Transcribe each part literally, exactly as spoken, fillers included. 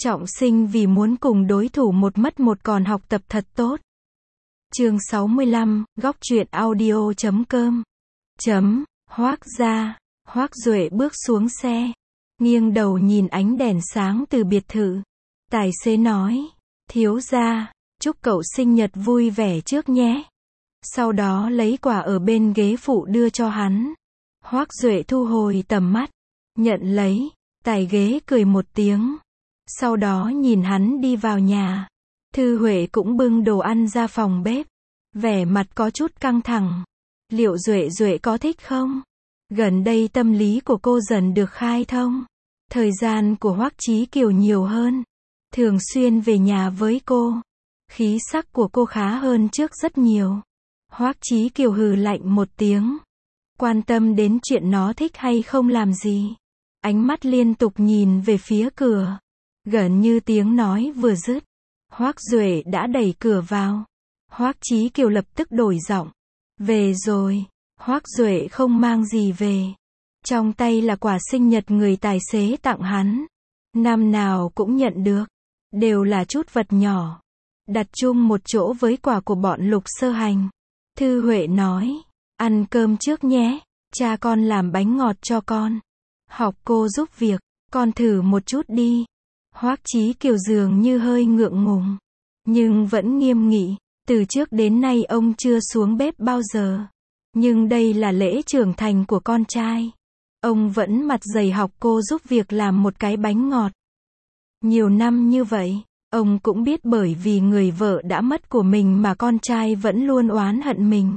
Trọng sinh vì muốn cùng đối thủ một mất một còn học tập thật tốt. Chương sáu mươi lăm, góc truyện audio chấm com. Chấm, Hoác gia. Hoác Duệ bước xuống xe, nghiêng đầu nhìn ánh đèn sáng từ biệt thự. Tài xế nói, thiếu gia, chúc cậu sinh nhật vui vẻ trước nhé. Sau đó lấy quà ở bên ghế phụ đưa cho hắn. Hoác Duệ thu hồi tầm mắt, nhận lấy, tài ghế cười một tiếng. Sau đó nhìn hắn đi vào nhà. Thư Huệ cũng bưng đồ ăn ra phòng bếp, vẻ mặt có chút căng thẳng. Liệu Duệ Duệ có thích không? Gần đây tâm lý của cô dần được khai thông. Thời gian của Hoắc Chí Kiều nhiều hơn, thường xuyên về nhà với cô. Khí sắc của cô khá hơn trước rất nhiều. Hoắc Chí Kiều hừ lạnh một tiếng, quan tâm đến chuyện nó thích hay không làm gì. Ánh mắt liên tục nhìn về phía cửa. Gần như tiếng nói vừa dứt, Hoắc Duệ đã đẩy cửa vào. Hoắc Chí Kiều lập tức đổi giọng. Về rồi. Hoắc Duệ không mang gì về. Trong tay là quà sinh nhật người tài xế tặng hắn. Năm nào cũng nhận được. Đều là chút vật nhỏ. Đặt chung một chỗ với quà của bọn Lục Sơ Hành. Thư Huệ nói, ăn cơm trước nhé. Cha con làm bánh ngọt cho con. Học cô giúp việc, con thử một chút đi. Hoắc Chí Kiều dường như hơi ngượng ngùng, nhưng vẫn nghiêm nghị. Từ trước đến nay ông chưa xuống bếp bao giờ. Nhưng đây là lễ trưởng thành của con trai. Ông vẫn mặt dày học cô giúp việc làm một cái bánh ngọt. Nhiều năm như vậy, ông cũng biết bởi vì người vợ đã mất của mình mà con trai vẫn luôn oán hận mình.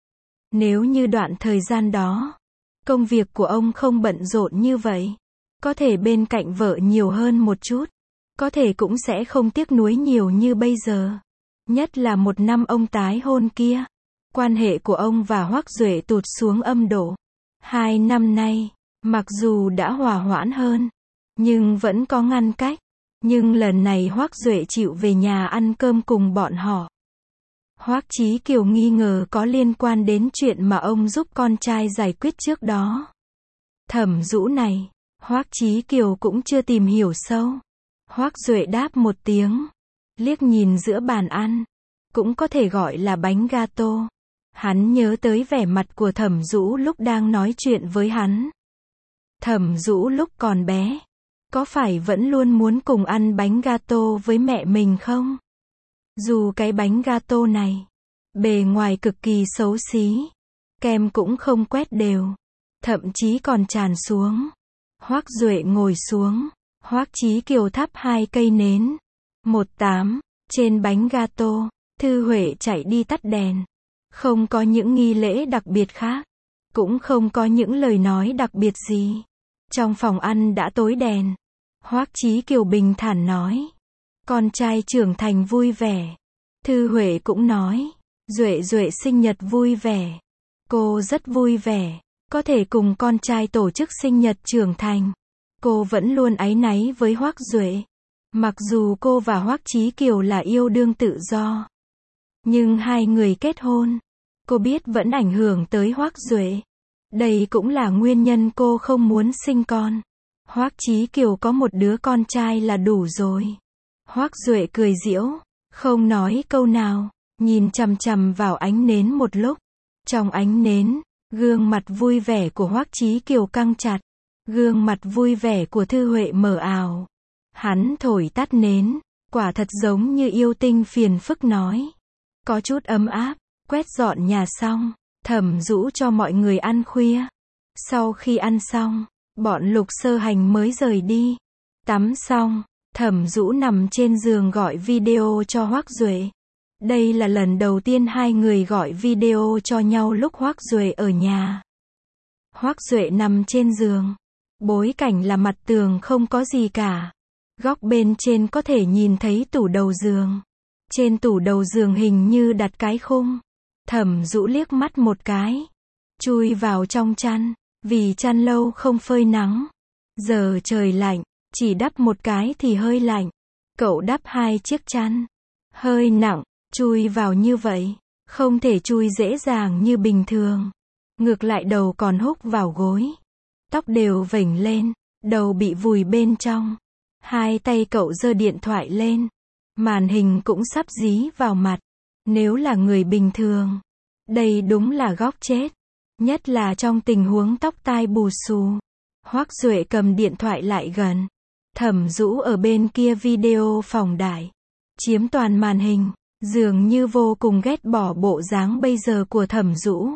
Nếu như đoạn thời gian đó, công việc của ông không bận rộn như vậy, có thể bên cạnh vợ nhiều hơn một chút, có thể cũng sẽ không tiếc nuối nhiều như bây giờ. Nhất là một năm ông tái hôn kia, quan hệ của ông và Hoắc Duệ tụt xuống âm độ. Hai năm nay, mặc dù đã hòa hoãn hơn, nhưng vẫn có ngăn cách. Nhưng lần này Hoắc Duệ chịu về nhà ăn cơm cùng bọn họ. Hoắc Chí Kiều nghi ngờ có liên quan đến chuyện mà ông giúp con trai giải quyết trước đó. Thẩm Dũ này, Hoắc Chí Kiều cũng chưa tìm hiểu sâu. Hoắc Duệ đáp một tiếng, liếc nhìn giữa bàn ăn, cũng có thể gọi là bánh gato. Hắn nhớ tới vẻ mặt của Thẩm Dũ lúc đang nói chuyện với hắn. Thẩm Dũ lúc còn bé, có phải vẫn luôn muốn cùng ăn bánh gato với mẹ mình không? Dù cái bánh gato này, bề ngoài cực kỳ xấu xí, kem cũng không quét đều, thậm chí còn tràn xuống. Hoắc Duệ ngồi xuống, Hoắc Chí Kiều thắp hai cây nến. Một tám, trên bánh gato, Thư Huệ chạy đi tắt đèn. Không có những nghi lễ đặc biệt khác, cũng không có những lời nói đặc biệt gì. Trong phòng ăn đã tối đèn. Hoắc Chí Kiều bình thản nói, con trai trưởng thành vui vẻ. Thư Huệ cũng nói, Duệ Duệ sinh nhật vui vẻ. Cô rất vui vẻ, có thể cùng con trai tổ chức sinh nhật trưởng thành. Cô vẫn luôn áy náy với Hoắc Duệ. Mặc dù cô và Hoắc Chí Kiều là yêu đương tự do, nhưng hai người kết hôn, cô biết vẫn ảnh hưởng tới Hoắc Duệ. Đây cũng là nguyên nhân cô không muốn sinh con. Hoắc Chí Kiều có một đứa con trai là đủ rồi. Hoắc Duệ cười giễu, không nói câu nào, nhìn chằm chằm vào ánh nến một lúc. Trong ánh nến, gương mặt vui vẻ của Hoắc Chí Kiều căng chặt, gương mặt vui vẻ của Thư Huệ mờ ảo. Hắn thổi tắt nến, quả thật giống như yêu tinh phiền phức nói. Có chút ấm áp, quét dọn nhà xong, Thẩm Dũ cho mọi người ăn khuya. Sau khi ăn xong, bọn Lục Sơ Hành mới rời đi. Tắm xong, Thẩm Dũ nằm trên giường gọi video cho Hoắc Duệ. Đây là lần đầu tiên hai người gọi video cho nhau lúc Hoắc Duệ ở nhà. Hoắc Duệ nằm trên giường, bối cảnh là mặt tường không có gì cả. Góc bên trên có thể nhìn thấy tủ đầu giường. Trên tủ đầu giường hình như đặt cái khung. Thẩm Dũ liếc mắt một cái, chui vào trong chăn, vì chăn lâu không phơi nắng. Giờ trời lạnh, chỉ đắp một cái thì hơi lạnh. Cậu đắp hai chiếc chăn, hơi nặng, chui vào như vậy, không thể chui dễ dàng như bình thường. Ngược lại đầu còn húc vào gối. Tóc đều vểnh lên, đầu bị vùi bên trong. Hai tay cậu giơ điện thoại lên. Màn hình cũng sắp dí vào mặt. Nếu là người bình thường, đây đúng là góc chết. Nhất là trong tình huống tóc tai bù xù. Hoắc Duệ cầm điện thoại lại gần. Thẩm Dũ ở bên kia video phóng đại, chiếm toàn màn hình, dường như vô cùng ghét bỏ bộ dáng bây giờ của Thẩm Dũ.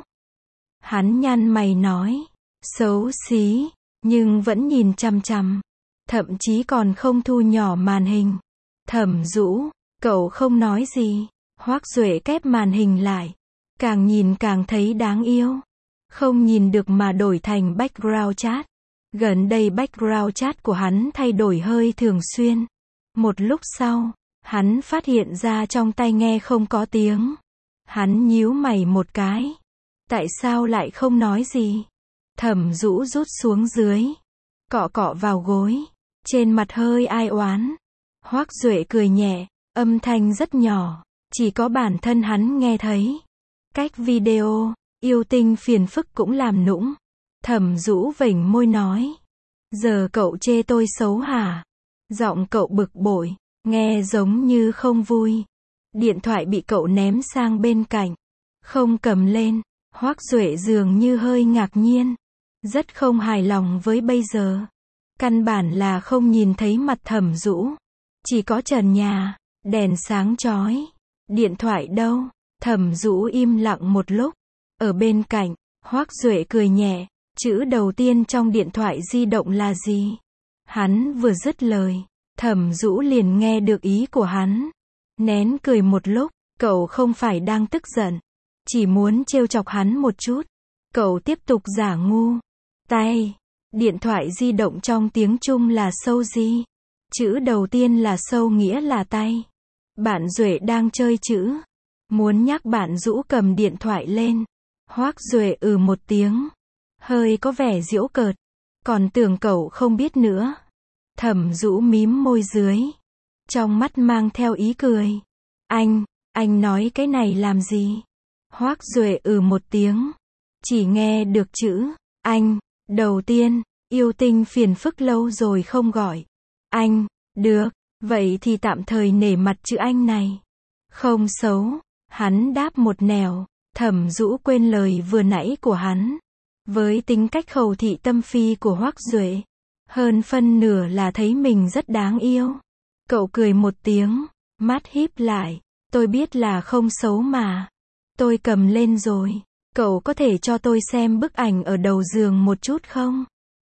Hắn nhăn mày nói, xấu xí, nhưng vẫn nhìn chằm chằm, thậm chí còn không thu nhỏ màn hình. Thẩm Dũ, cậu không nói gì. Hoắc Duệ kép màn hình lại, càng nhìn càng thấy đáng yêu. Không nhìn được mà đổi thành background chat. Gần đây background chat của hắn thay đổi hơi thường xuyên. Một lúc sau, hắn phát hiện ra trong tai nghe không có tiếng. Hắn nhíu mày một cái. Tại sao lại không nói gì? Thẩm Dũ rút xuống dưới, cọ cọ vào gối, trên mặt hơi ai oán. Hoắc Duệ cười nhẹ, âm thanh rất nhỏ, chỉ có bản thân hắn nghe thấy. Cách video, yêu tinh phiền phức cũng làm nũng. Thẩm Dũ vểnh môi nói, giờ cậu chê tôi xấu hả? Giọng cậu bực bội, nghe giống như không vui. Điện thoại bị cậu ném sang bên cạnh, không cầm lên. Hoắc Duệ dường như hơi ngạc nhiên, rất không hài lòng với bây giờ. Căn bản là không nhìn thấy mặt Thẩm Dũ, chỉ có trần nhà, đèn sáng chói. Điện thoại đâu? Thẩm Dũ im lặng một lúc. Ở bên cạnh, Hoắc Duệ cười nhẹ, chữ đầu tiên trong điện thoại di động là gì? Hắn vừa dứt lời, Thẩm Dũ liền nghe được ý của hắn. Nén cười một lúc, cậu không phải đang tức giận, chỉ muốn trêu chọc hắn một chút. Cậu tiếp tục giả ngu. Tay. Điện thoại di động trong tiếng Trung là sâu gì? Chữ đầu tiên là sâu nghĩa là tay. Bạn Duệ đang chơi chữ, muốn nhắc bạn Dũ cầm điện thoại lên. Hoắc Duệ ừ một tiếng, hơi có vẻ giễu cợt, còn tưởng cậu không biết nữa. Thẩm Dũ mím môi dưới, trong mắt mang theo ý cười. Anh, anh nói cái này làm gì? Hoắc Duệ ừ một tiếng, chỉ nghe được chữ anh. Đầu tiên, yêu tinh phiền phức lâu rồi không gọi anh. Được, vậy thì tạm thời nể mặt chữ anh này. Không xấu, hắn đáp một nẻo. Thẩm Dũ quên lời vừa nãy của hắn. Với tính cách khẩu thị tâm phi của Hoắc Duệ, hơn phân nửa là thấy mình rất đáng yêu. Cậu cười một tiếng, mắt híp lại. Tôi biết là không xấu mà. Tôi cầm lên rồi. Cậu có thể cho tôi xem bức ảnh ở đầu giường một chút không?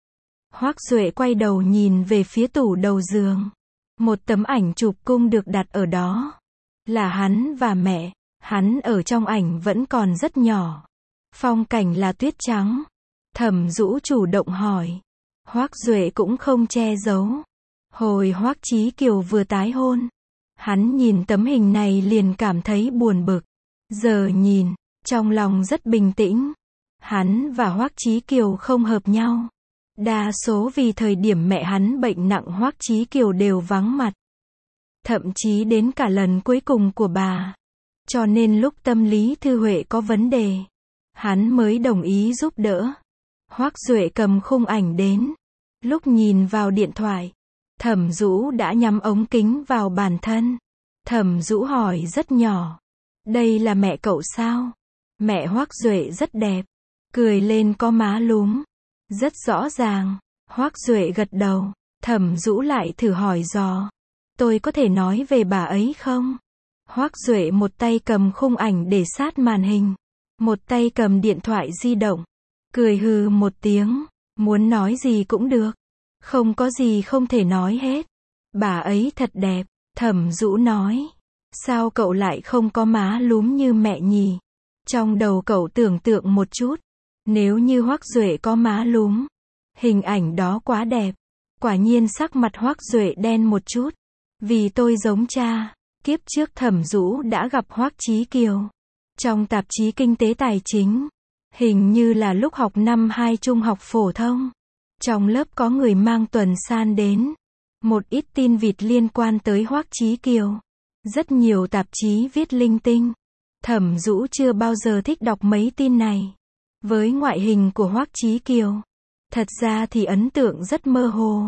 Hoắc Duệ quay đầu nhìn về phía tủ đầu giường. Một tấm ảnh chụp cung được đặt ở đó. Là hắn và mẹ. Hắn ở trong ảnh vẫn còn rất nhỏ. Phong cảnh là tuyết trắng. Thẩm Dũ chủ động hỏi. Hoắc Duệ cũng không che giấu. Hồi Hoắc Chí Kiều vừa tái hôn, hắn nhìn tấm hình này liền cảm thấy buồn bực. Giờ nhìn, trong lòng rất bình tĩnh. Hắn và Hoắc Chí Kiều không hợp nhau. Đa số vì thời điểm mẹ hắn bệnh nặng Hoắc Chí Kiều đều vắng mặt. Thậm chí đến cả lần cuối cùng của bà. Cho nên lúc tâm lý Thư Huệ có vấn đề, hắn mới đồng ý giúp đỡ. Hoắc Duệ cầm khung ảnh đến. Lúc nhìn vào điện thoại, Thẩm Dũ đã nhắm ống kính vào bản thân. Thẩm Dũ hỏi rất nhỏ. Đây là mẹ cậu sao? Mẹ Hoắc Duệ rất đẹp. Cười lên có má lúm. Rất rõ ràng. Hoắc Duệ gật đầu. Thẩm Dũ lại thử hỏi dò. Tôi có thể nói về bà ấy không? Hoắc Duệ một tay cầm khung ảnh để sát màn hình, một tay cầm điện thoại di động. Cười hừ một tiếng. Muốn nói gì cũng được. Không có gì không thể nói hết. Bà ấy thật đẹp. Thẩm Dũ nói. Sao cậu lại không có má lúm như mẹ nhỉ? Trong đầu cậu tưởng tượng một chút. Nếu như Hoắc Duệ có má lúm, hình ảnh đó quá đẹp. Quả nhiên sắc mặt Hoắc Duệ đen một chút. Vì tôi giống cha. Kiếp trước Thẩm Dũ đã gặp Hoắc Chí Kiều trong tạp chí Kinh tế Tài chính. Hình như là lúc học năm hai trung học phổ thông. Trong lớp có người mang tuần san đến. Một ít tin vịt liên quan tới Hoắc Chí Kiều. Rất nhiều tạp chí viết linh tinh. Thẩm Dũ chưa bao giờ thích đọc mấy tin này. Với ngoại hình của Hoắc Chí Kiều, thật ra thì ấn tượng rất mơ hồ.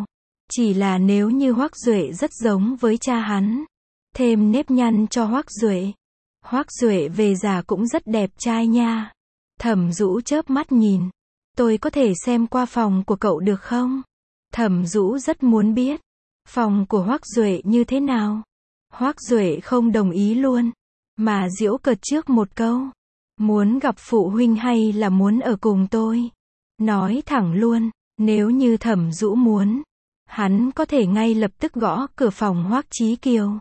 Chỉ là nếu như Hoắc Duệ rất giống với cha hắn, thêm nếp nhăn cho Hoắc Duệ. Hoắc Duệ về già cũng rất đẹp trai nha. Thẩm Dũ chớp mắt nhìn. Tôi có thể xem qua phòng của cậu được không? Thẩm Dũ rất muốn biết. Phòng của Hoắc Duệ như thế nào? Hoắc Duệ không đồng ý luôn. Mà giễu cợt trước một câu. Muốn gặp phụ huynh hay là muốn ở cùng tôi? Nói thẳng luôn, nếu như Thẩm Dũ muốn, hắn có thể ngay lập tức gõ cửa phòng Hoắc Chí Kiều.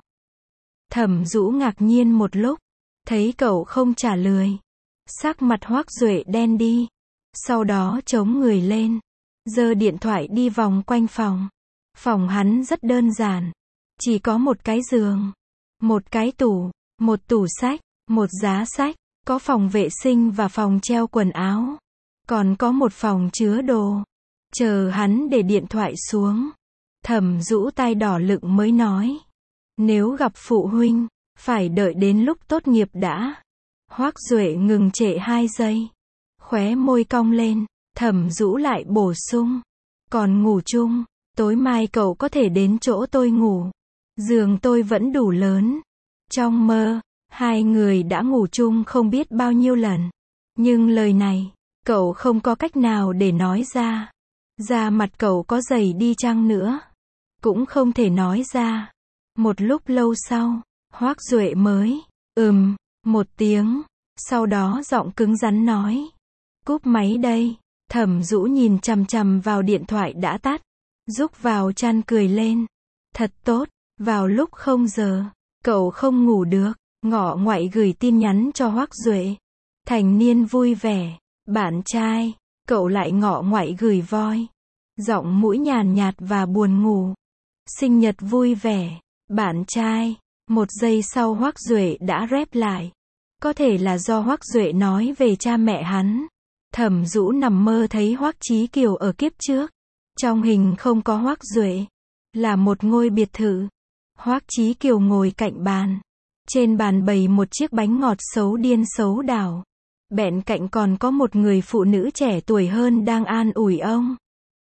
Thẩm Dũ ngạc nhiên một lúc, thấy cậu không trả lời. Sắc mặt Hoắc Duệ đen đi. Sau đó chống người lên, giơ điện thoại đi vòng quanh phòng. Phòng hắn rất đơn giản. Chỉ có một cái giường, một cái tủ, một tủ sách, một giá sách, có phòng vệ sinh và phòng treo quần áo. Còn có một phòng chứa đồ. Chờ hắn để điện thoại xuống. Thẩm Dũ tai đỏ lựng mới nói. Nếu gặp phụ huynh, phải đợi đến lúc tốt nghiệp đã. Hoắc Duệ ngừng trệ hai giây. Khóe môi cong lên. Thẩm Dũ lại bổ sung. Còn ngủ chung, tối mai cậu có thể đến chỗ tôi ngủ. Giường tôi vẫn đủ lớn. Trong mơ, hai người đã ngủ chung không biết bao nhiêu lần. Nhưng lời này, cậu không có cách nào để nói ra. Da mặt cậu có dày đi chăng nữa, cũng không thể nói ra. Một lúc lâu sau, Hoắc Duệ mới, ừm, một tiếng. Sau đó giọng cứng rắn nói. Cúp máy đây. Thẩm Dũ nhìn chằm chằm vào điện thoại đã tắt. Rúc vào chăn cười lên. Thật tốt, vào lúc không giờ, cậu không ngủ được. Ngọ Ngoại gửi tin nhắn cho Hoắc Duệ. Thành niên vui vẻ. Bạn trai. Cậu lại Ngọ Ngoại gửi voi. Giọng mũi nhàn nhạt và buồn ngủ. Sinh nhật vui vẻ. Bạn trai. Một giây sau Hoắc Duệ đã rep lại. Có thể là do Hoắc Duệ nói về cha mẹ hắn. Thẩm Dũ nằm mơ thấy Hoắc Chí Kiều ở kiếp trước. Trong hình không có Hoắc Duệ. Là một ngôi biệt thự. Hoắc Chí Kiều ngồi cạnh bàn. Trên bàn bày một chiếc bánh ngọt xấu điên xấu đảo. Bên cạnh còn có một người phụ nữ trẻ tuổi hơn đang an ủi ông.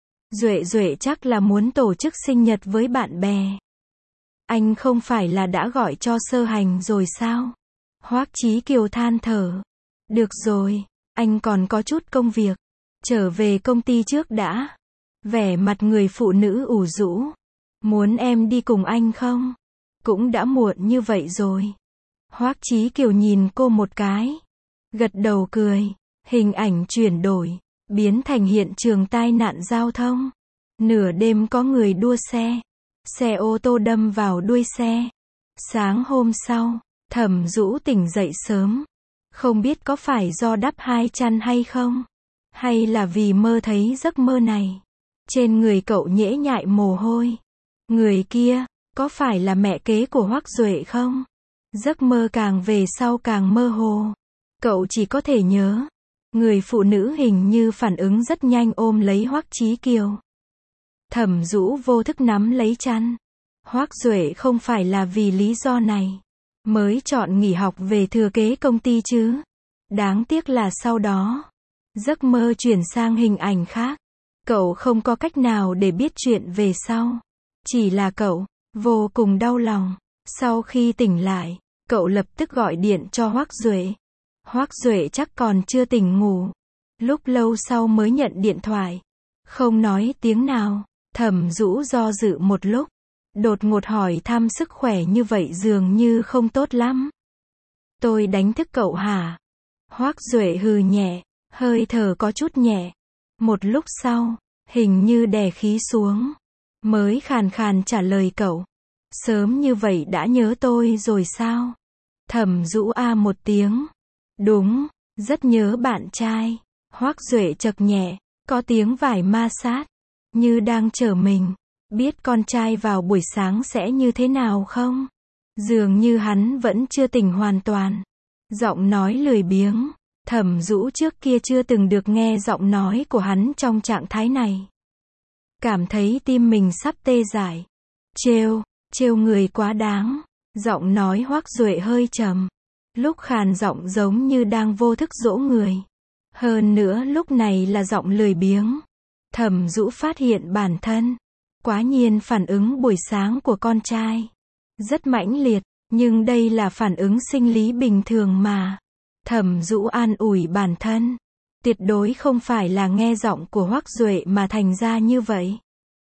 Duệ Duệ chắc là muốn tổ chức sinh nhật với bạn bè. Anh không phải là đã gọi cho Sơ Hành rồi sao? Hoắc Chí Kiều than thở. Được rồi, anh còn có chút công việc. Trở về công ty trước đã. Vẻ mặt người phụ nữ ủ rũ. Muốn em đi cùng anh không? Cũng đã muộn như vậy rồi. Hoắc Chí Kiều nhìn cô một cái. Gật đầu cười. Hình ảnh chuyển đổi. Biến thành hiện trường tai nạn giao thông. Nửa đêm có người đua xe. Xe ô tô đâm vào đuôi xe. Sáng hôm sau, Thẩm Dũ tỉnh dậy sớm. Không biết có phải do đắp hai chăn hay không? Hay là vì mơ thấy giấc mơ này? Trên người cậu nhễ nhại mồ hôi. Người kia, có phải là mẹ kế của Hoắc Duệ không? Giấc mơ càng về sau càng mơ hồ. Cậu chỉ có thể nhớ. Người phụ nữ hình như phản ứng rất nhanh ôm lấy Hoắc Chí Kiều. Thẩm Dũ vô thức nắm lấy chăn. Hoắc Duệ không phải là vì lý do này mới chọn nghỉ học về thừa kế công ty chứ. Đáng tiếc là sau đó, giấc mơ chuyển sang hình ảnh khác. Cậu không có cách nào để biết chuyện về sau. Chỉ là cậu vô cùng đau lòng. Sau khi tỉnh lại, cậu lập tức gọi điện cho Hoắc Duệ. Hoắc Duệ chắc còn chưa tỉnh ngủ. Lúc lâu sau mới nhận điện thoại. Không nói tiếng nào. Thẩm Dũ do dự một lúc. Đột ngột hỏi thăm sức khỏe như vậy dường như không tốt lắm. Tôi đánh thức cậu hả? Hoắc Duệ hừ nhẹ, hơi thở có chút nhẹ. Một lúc sau, hình như đè khí xuống, mới khàn khàn trả lời cậu. Sớm như vậy đã nhớ tôi rồi sao? Thẩm Dũ a một tiếng. Đúng, rất nhớ bạn trai. Hoắc Duệ chậc nhẹ, có tiếng vải ma sát, như đang chờ mình. Biết con trai vào buổi sáng sẽ như thế nào không? Dường như hắn vẫn chưa tỉnh hoàn toàn. Giọng nói lười biếng. Thẩm Dũ trước kia chưa từng được nghe giọng nói của hắn trong trạng thái này. Cảm thấy tim mình sắp tê dại. Trêu, trêu người quá đáng. Giọng nói Hoắc Duệ hơi trầm. Lúc khàn giọng giống như đang vô thức dỗ người. Hơn nữa lúc này là giọng lười biếng. Thẩm Dũ phát hiện bản thân Quá nhiên phản ứng buổi sáng của con trai. Rất mãnh liệt, nhưng đây là phản ứng sinh lý bình thường mà. Thẩm Dũ an ủi bản thân. Tuyệt đối không phải là nghe giọng của Hoắc Duệ mà thành ra như vậy.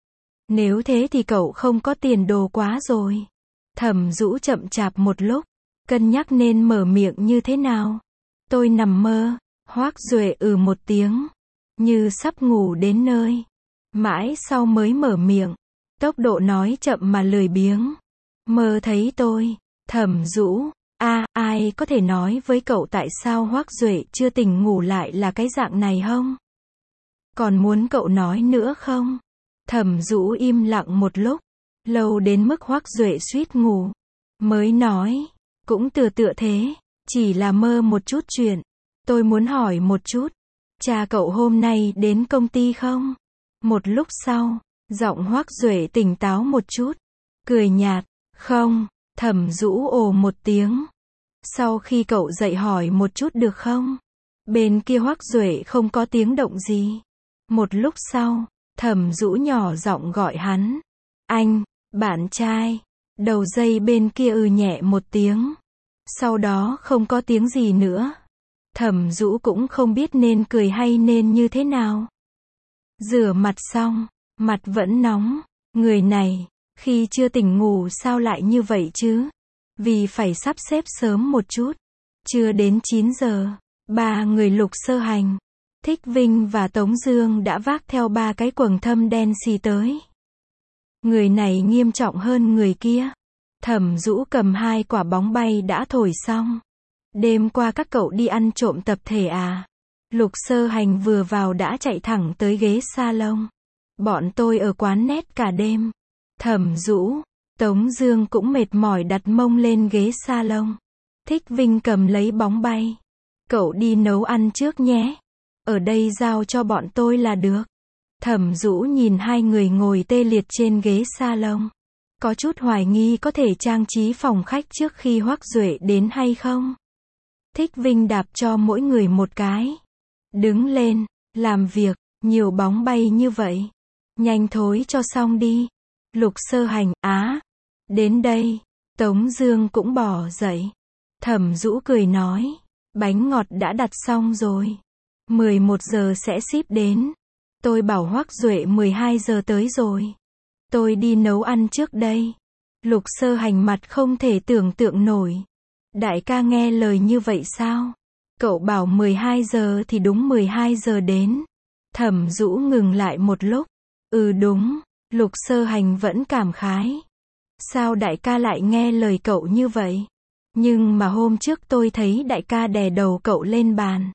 Nếu thế thì cậu không có tiền đồ quá rồi. Thẩm Dũ chậm chạp một lúc, cân nhắc nên mở miệng như thế nào. Tôi nằm mơ. Hoắc Duệ ừ một tiếng, như sắp ngủ đến nơi. Mãi sau mới mở miệng, tốc độ nói chậm mà lười biếng. Mơ thấy tôi. Thẩm Dũ, a, à, ai có thể nói với cậu tại sao Hoắc Duệ chưa tỉnh ngủ lại là cái dạng này không? Còn muốn cậu nói nữa không? Thẩm Dũ im lặng một lúc, lâu đến mức Hoắc Duệ suýt ngủ, mới nói, cũng tựa tựa thế, chỉ là mơ một chút chuyện. Tôi muốn hỏi một chút, cha cậu hôm nay đến công ty không? Một lúc sau, giọng Hoắc Duệ tỉnh táo một chút, cười nhạt, không. Thẩm Dũ ồ một tiếng. Sau khi cậu dậy hỏi một chút được không? Bên kia Hoắc Duệ không có tiếng động gì. Một lúc sau, Thẩm Dũ nhỏ giọng gọi hắn. Anh, bạn trai. Đầu dây bên kia ừ nhẹ một tiếng. Sau đó không có tiếng gì nữa. Thẩm Dũ cũng không biết nên cười hay nên như thế nào. Rửa mặt xong, mặt vẫn nóng. Người này, khi chưa tỉnh ngủ sao lại như vậy chứ? Vì phải sắp xếp sớm một chút. Chưa đến chín giờ, ba người Lục Sơ Hành, Thích Vinh và Tống Dương đã vác theo ba cái quầng thâm đen xì tới. Người này nghiêm trọng hơn người kia. Thẩm Dũ cầm hai quả bóng bay đã thổi xong. Đêm qua các cậu đi ăn trộm tập thể à? Lục Sơ Hành vừa vào đã chạy thẳng tới ghế salon. Bọn tôi ở quán net cả đêm. Thẩm Dũ, Tống Dương cũng mệt mỏi đặt mông lên ghế salon. Thích Vinh cầm lấy bóng bay. Cậu đi nấu ăn trước nhé. Ở đây giao cho bọn tôi là được. Thẩm Dũ nhìn hai người ngồi tê liệt trên ghế salon. Có chút hoài nghi có thể trang trí phòng khách trước khi Hoắc Duệ đến hay không. Thích Vinh đạp cho mỗi người một cái. Đứng lên, làm việc, nhiều bóng bay như vậy. Nhanh thối cho xong đi. Lục Sơ Hành, á. Đến đây, Tống Dương cũng bỏ dậy. Thẩm Dũ cười nói, bánh ngọt đã đặt xong rồi. mười một giờ sẽ ship đến. Tôi bảo Hoắc Duệ mười hai giờ tới rồi. Tôi đi nấu ăn trước đây. Lục Sơ Hành mặt không thể tưởng tượng nổi. Đại ca nghe lời như vậy sao? Cậu bảo mười hai giờ thì đúng mười hai giờ đến. Thẩm Dũ ngừng lại một lúc. Ừ đúng. Lục Sơ Hành vẫn cảm khái. Sao đại ca lại nghe lời cậu như vậy? Nhưng mà hôm trước tôi thấy đại ca đè đầu cậu lên bàn.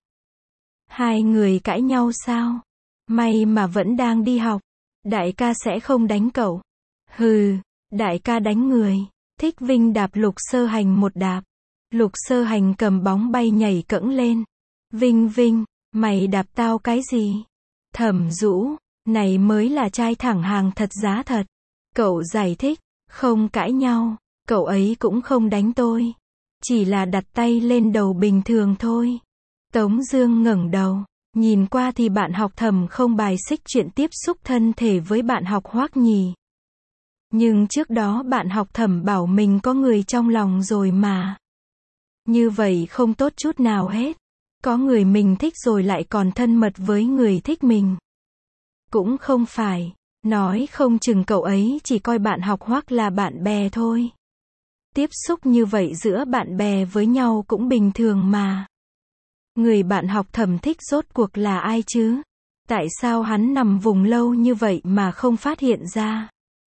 Hai người cãi nhau sao? May mà vẫn đang đi học. Đại ca sẽ không đánh cậu. Hừ, đại ca đánh người. Thích Vinh đạp Lục Sơ Hành một đạp. Lục Sơ Hành cầm bóng bay nhảy cẫng lên. Vinh Vinh, mày đạp tao cái gì? Thẩm Dũ, này mới là trai thẳng hàng thật giá thật. Cậu giải thích, không cãi nhau, cậu ấy cũng không đánh tôi. Chỉ là đặt tay lên đầu bình thường thôi. Tống Dương ngẩng đầu, nhìn qua thì bạn học Thẩm không bài xích chuyện tiếp xúc thân thể với bạn học Hoắc nhỉ. Nhưng trước đó bạn học Thẩm bảo mình có người trong lòng rồi mà. Như vậy không tốt chút nào hết. Có người mình thích rồi lại còn thân mật với người thích mình. Cũng không phải, nói không chừng cậu ấy chỉ coi bạn học Hoắc là bạn bè thôi. Tiếp xúc như vậy giữa bạn bè với nhau cũng bình thường mà. Người bạn học Thẩm thích rốt cuộc là ai chứ? Tại sao hắn nằm vùng lâu như vậy mà không phát hiện ra?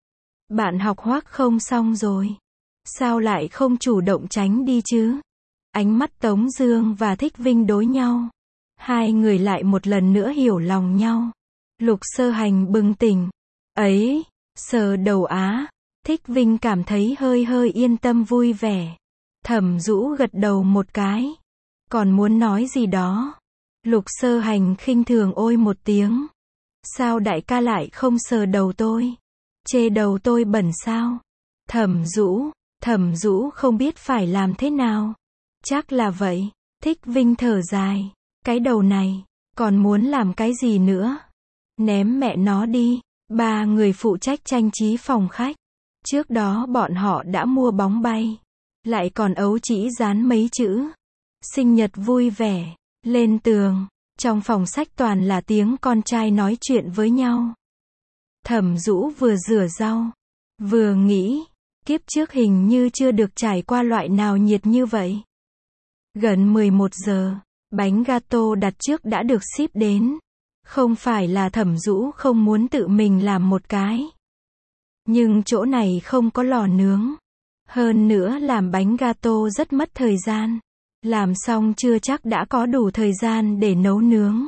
Bạn học Hoắc không xong rồi. Sao lại không chủ động tránh đi chứ? Ánh mắt Tống Dương và Thích Vinh đối nhau. Hai người lại một lần nữa hiểu lòng nhau. Lục Sơ Hành bừng tỉnh. Ấy, sờ đầu á. Thích Vinh cảm thấy hơi hơi yên tâm vui vẻ. Thẩm Dũ gật đầu một cái. Còn muốn nói gì đó. Lục Sơ Hành khinh thường ôi một tiếng. Sao đại ca lại không sờ đầu tôi? Chê đầu tôi bẩn sao? Thẩm Dũ, Thẩm Dũ không biết phải làm thế nào. Chắc là vậy. Thích Vinh thở dài. Cái đầu này, còn muốn làm cái gì nữa? Ném mẹ nó đi. Ba người phụ trách trang trí phòng khách. Trước đó bọn họ đã mua bóng bay. Lại còn ấu chỉ dán mấy chữ. Sinh nhật vui vẻ. Lên tường. Trong phòng sách toàn là tiếng con trai nói chuyện với nhau. Thẩm Dũ vừa rửa rau. Vừa nghĩ. Kiếp trước hình như chưa được trải qua loại nào nhiệt như vậy. Gần mười một giờ. Bánh gato đặt trước đã được ship đến. Không phải là Thẩm Dũ không muốn tự mình làm một cái. Nhưng chỗ này không có lò nướng. Hơn nữa làm bánh gato rất mất thời gian. Làm xong chưa chắc đã có đủ thời gian để nấu nướng.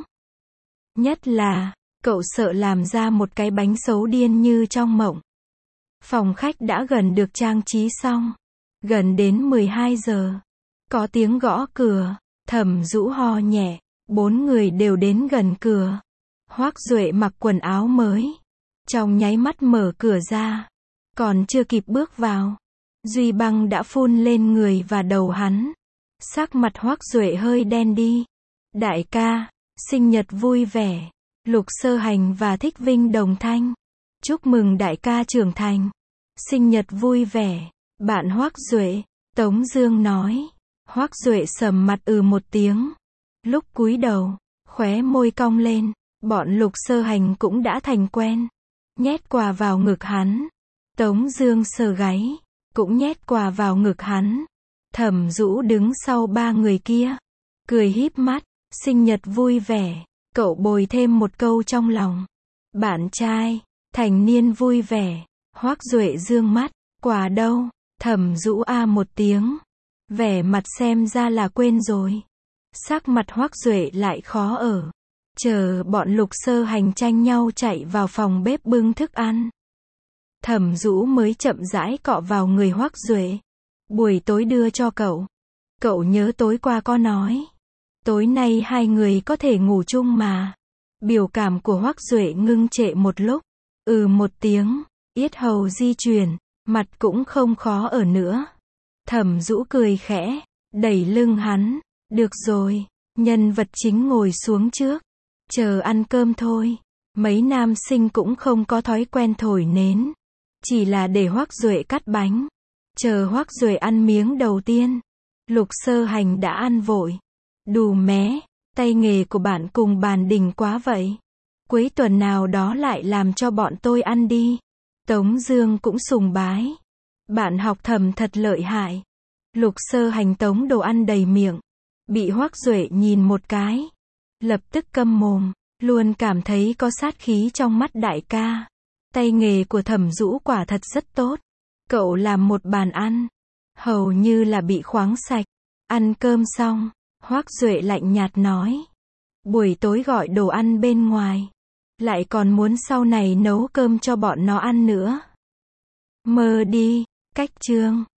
Nhất là, cậu sợ làm ra một cái bánh xấu điên như trong mộng. Phòng khách đã gần được trang trí xong. Gần đến mười hai giờ. Có tiếng gõ cửa. Thẩm Dũ ho nhẹ. Bốn người đều đến gần cửa. Hoắc Duệ mặc quần áo mới. Trong nháy mắt mở cửa ra. Còn chưa kịp bước vào. Duy băng đã phun lên người và đầu hắn. Sắc mặt Hoắc Duệ hơi đen đi. Đại ca, sinh nhật vui vẻ. Lục Sơ Hành và Thích Vinh đồng thanh. Chúc mừng đại ca trưởng thành. Sinh nhật vui vẻ. Bạn Hoắc Duệ, Tống Dương nói. Hoắc Duệ sầm mặt ừ một tiếng. Lúc cúi đầu, khóe môi cong lên. Bọn Lục Sơ Hành cũng đã thành quen. Nhét quà vào ngực hắn. Tống Dương sờ gáy, cũng nhét quà vào ngực hắn. Thẩm Dũ đứng sau ba người kia, cười híp mắt. Sinh nhật vui vẻ. Cậu bồi thêm một câu trong lòng. Bạn trai, thành niên vui vẻ. Hoắc Duệ dương mắt. Quà đâu? Thẩm Dũ a một tiếng. Vẻ mặt xem ra là quên rồi. Sắc mặt Hoắc Duệ lại khó ở. Chờ bọn Lục Sơ Hành tranh nhau chạy vào phòng bếp bưng thức ăn. Thẩm Dũ mới chậm rãi cọ vào người Hoắc Duệ. Buổi tối đưa cho cậu. Cậu nhớ tối qua có nói. Tối nay hai người có thể ngủ chung mà. Biểu cảm của Hoắc Duệ ngưng trệ một lúc. Ừ một tiếng. Yết hầu di chuyển. Mặt cũng không khó ở nữa. Thẩm Dũ cười khẽ. Đẩy lưng hắn. Được rồi. Nhân vật chính ngồi xuống trước. Chờ ăn cơm thôi. Mấy nam sinh cũng không có thói quen thổi nến. Chỉ là để Hoắc Duệ cắt bánh. Chờ Hoắc Duệ ăn miếng đầu tiên. Lục Sơ Hành đã ăn vội. Đù mé, tay nghề của bạn cùng bàn đỉnh quá vậy. Cuối tuần nào đó lại làm cho bọn tôi ăn đi. Tống Dương cũng sùng bái. Bạn học thầm thật lợi hại. Lục Sơ Hành tống đồ ăn đầy miệng. Bị Hoắc Duệ nhìn một cái. Lập tức câm mồm. Luôn cảm thấy có sát khí trong mắt đại ca. Tay nghề của Thẩm Dũ quả thật rất tốt. Cậu làm một bàn ăn. Hầu như là bị khoáng sạch. Ăn cơm xong. Hoắc Duệ lạnh nhạt nói. Buổi tối gọi đồ ăn bên ngoài. Lại còn muốn sau này nấu cơm cho bọn nó ăn nữa. Mơ đi. Cách chương